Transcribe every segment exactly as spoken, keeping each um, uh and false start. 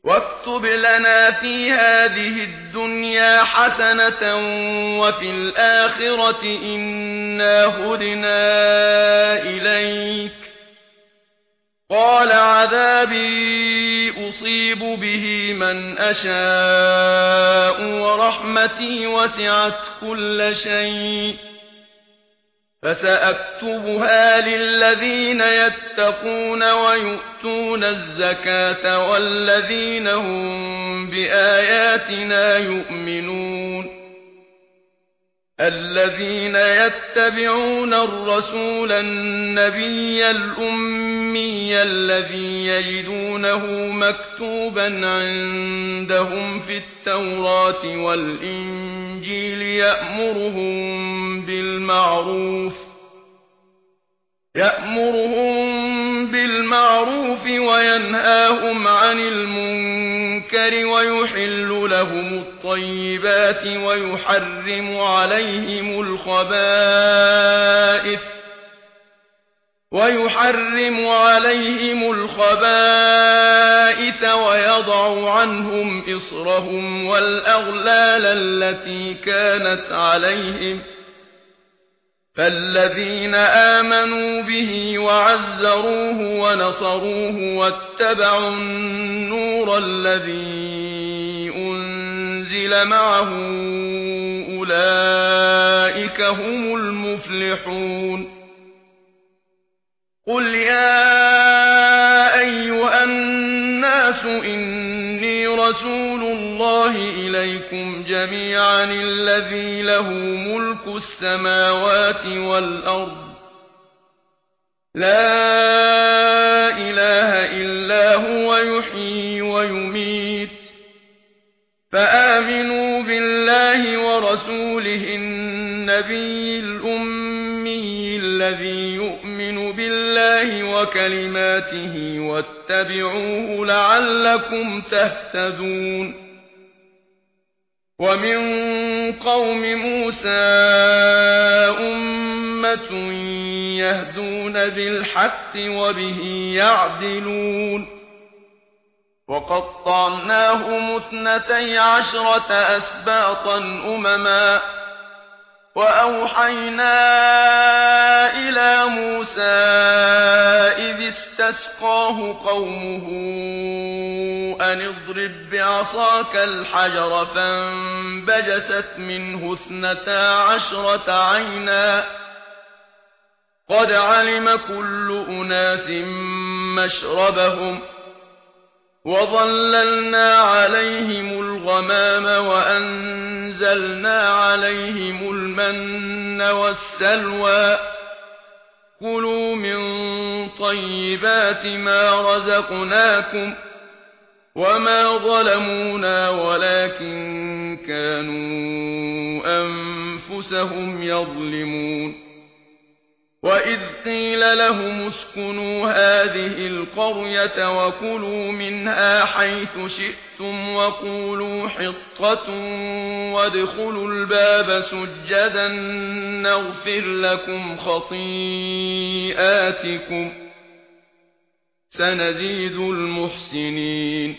واكتب لنا في هذه الدنيا حسنة وفي الآخرة إنا هدنا إليك. قال عذابي أصيب به من أشاء ورحمتي وسعت كل شيء فسأكتبها للذين يتقون ويؤتون الزكاة والذين هم بآياتنا يؤمنون. الذين يتبعون الرسول النبي الأمي الذي يجدونه مكتوبا عندهم في التوراة والإنجيل يأمرهم بالمعروف يأمرهم بالمعروف وينهاهم عن المنكر ويحل لهم الطيبات ويحرم عليهم الخبائث ويحرم عليهم الخبائث ويضع عنهم إصرهم والأغلال التي كانت عليهم. فالذين آمنوا به وعزروه ونصروه واتبعوا النور الذي أنزل معه أولئك هم المفلحون. قل يا أيها الناس إني رسول الله إليكم جميعا الذي له ملك السماوات والأرض لا إله إلا هو يحيي ويميت فآمنوا بالله ورسوله النبي الأمي الذي يؤمن بالله وكلماته واتبعوه لعلكم تهتدون. ومن قوم موسى أمة يهدون بالحق وبه يعدلون. وقطعناهم اثنتي عشرة أسباطا أمما وأوحينا إلى موسى إذ استسقاه قومه أن اضرب بعصاك الحجر فانبجست منه اثنتا عشرة عينا قد علم كل أناس مشربهم وظللنا عليهم الغمام وأنزلنا عليهم المن والسلوى كلوا من طيبات ما رزقناكم وما ظلمونا ولكن كانوا أنفسهم يظلمون. وإذ قيل لهم اسكنوا هذه القرية وكلوا منها حيث شئتم وقولوا حطة وادخلوا الباب سجدا نغفر لكم خطيئاتكم سنزيد المحسنين.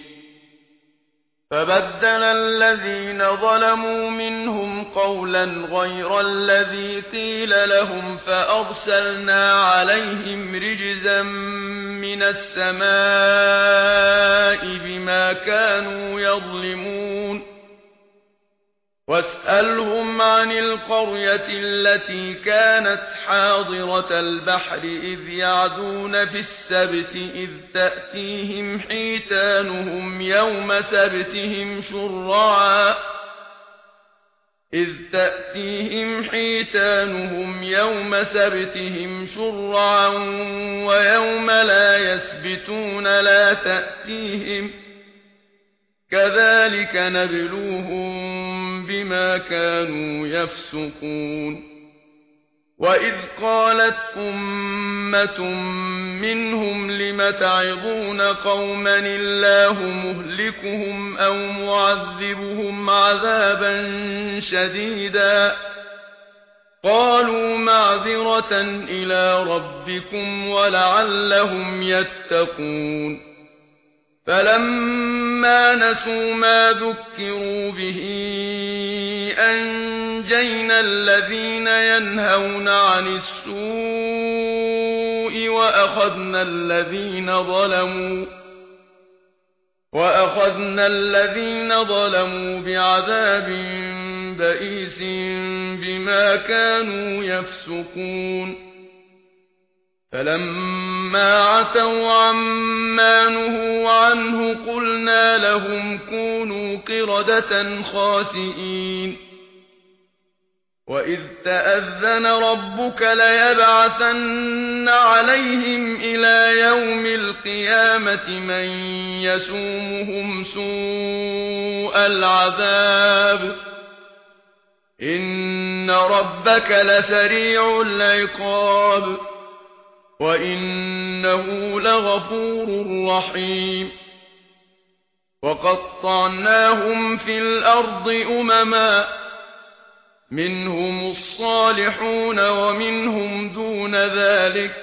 فبدل الذين ظلموا منهم قولا غير الذي قيل لهم فأرسلنا عليهم رجزا من السماء بما كانوا يظلمون. واسألهم عن القرية التي كانت حاضرة البحر إذ يعدون في السبت إذ تأتيهم حيتانهم يوم سبتهم شرعا إذ تأتيهم حيتانهم يوم سبتهم شرعا ويوم لا يسبتون لا تأتيهم كذلك نبلوهم بما كانوا يفسقون. وإذ قالت أمة منهم لم تعظون قوما الله مهلكهم أو معذبهم عذابا شديدا قالوا معذرة إلى ربكم ولعلهم يتقون. فلما فَلَمَّا نَسُوا مَا ذُكِّرُوا بِهِ أَنجَيْنَا الَّذِينَ يَنْهَوْنَ عَنِ السُّوءِ وَأَخَذْنَا الَّذِينَ ظَلَمُوا وَأَخَذْنَا الَّذِينَ ظَلَمُوا بِعَذَابٍ بَئِيسٍ بِمَا كَانُوا يَفْسُقُونَ فَلَمَّا عَتَوْا عَمَّا نُهُوا عَنْهُ قُلْنَا لَهُمْ كُونُوا قِرَدَةً خَاسِئِينَ وَإِذْ تَأَذَّنَ رَبُّكَ لَيَبْعَثَنَّ عَلَيْهِمْ إِلَى يَوْمِ الْقِيَامَةِ مَن يَسُومُهُمْ سُوءَ الْعَذَابِ إِنَّ رَبَّكَ لَسَرِيعُ الْعِقَابِ وَإِنَّهُ لَغَفُورٌ رَّحِيمٌ وَقَطَّعْنَاهُمْ فِي الْأَرْضِ أُمَمًا مِنْهُمُ الصَّالِحُونَ وَمِنْهُمْ دُونَ ذَلِكَ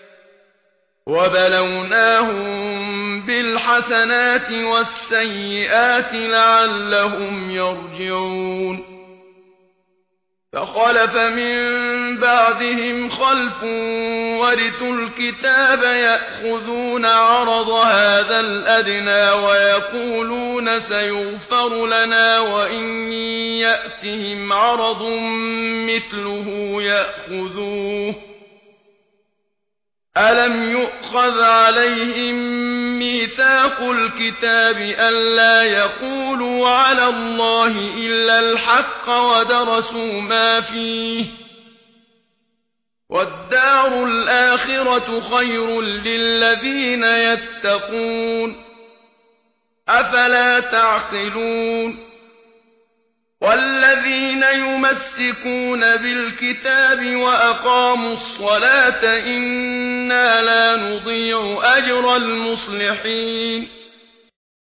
وَبَلَوْنَاهُمْ بِالْحَسَنَاتِ وَالسَّيِّئَاتِ لَعَلَّهُمْ يَرْجِعُونَ فَخَلَفَ مِن بَعْدِهِمْ خَلْفٌ وَرِثُوا الْكِتَابَ يَأْخُذُونَ عَرَضَ هَذَا الْأَدْنَىٰ وَيَقُولُونَ سَيُغْفَرُ لَنَا وَإِن يَأْتِهِمْ عَرَضٌ مِّثْلُهُ يَأْخُذُوهُ أَلَمْ يُؤْخَذْ عَلَيْهِم مِّيثَاقُ الْكِتَابِ أَلَّا يَقُولُوا عَلَى اللَّهِ إِلَّا الْحَقَّ وَدَرَسُوا مَا فِيهِ وَالدَّارُ الْآخِرَةُ خَيْرٌ لِّلَّذِينَ يَتَّقُونَ أَفَلَا تَعْقِلُونَ وَالَّذِينَ يُمَسِّكُونَ بِالْكِتَابِ وَأَقَامُوا الصَّلَاةَ إِنَّا لَا نُضِيعُ أَجْرَ الْمُصْلِحِينَ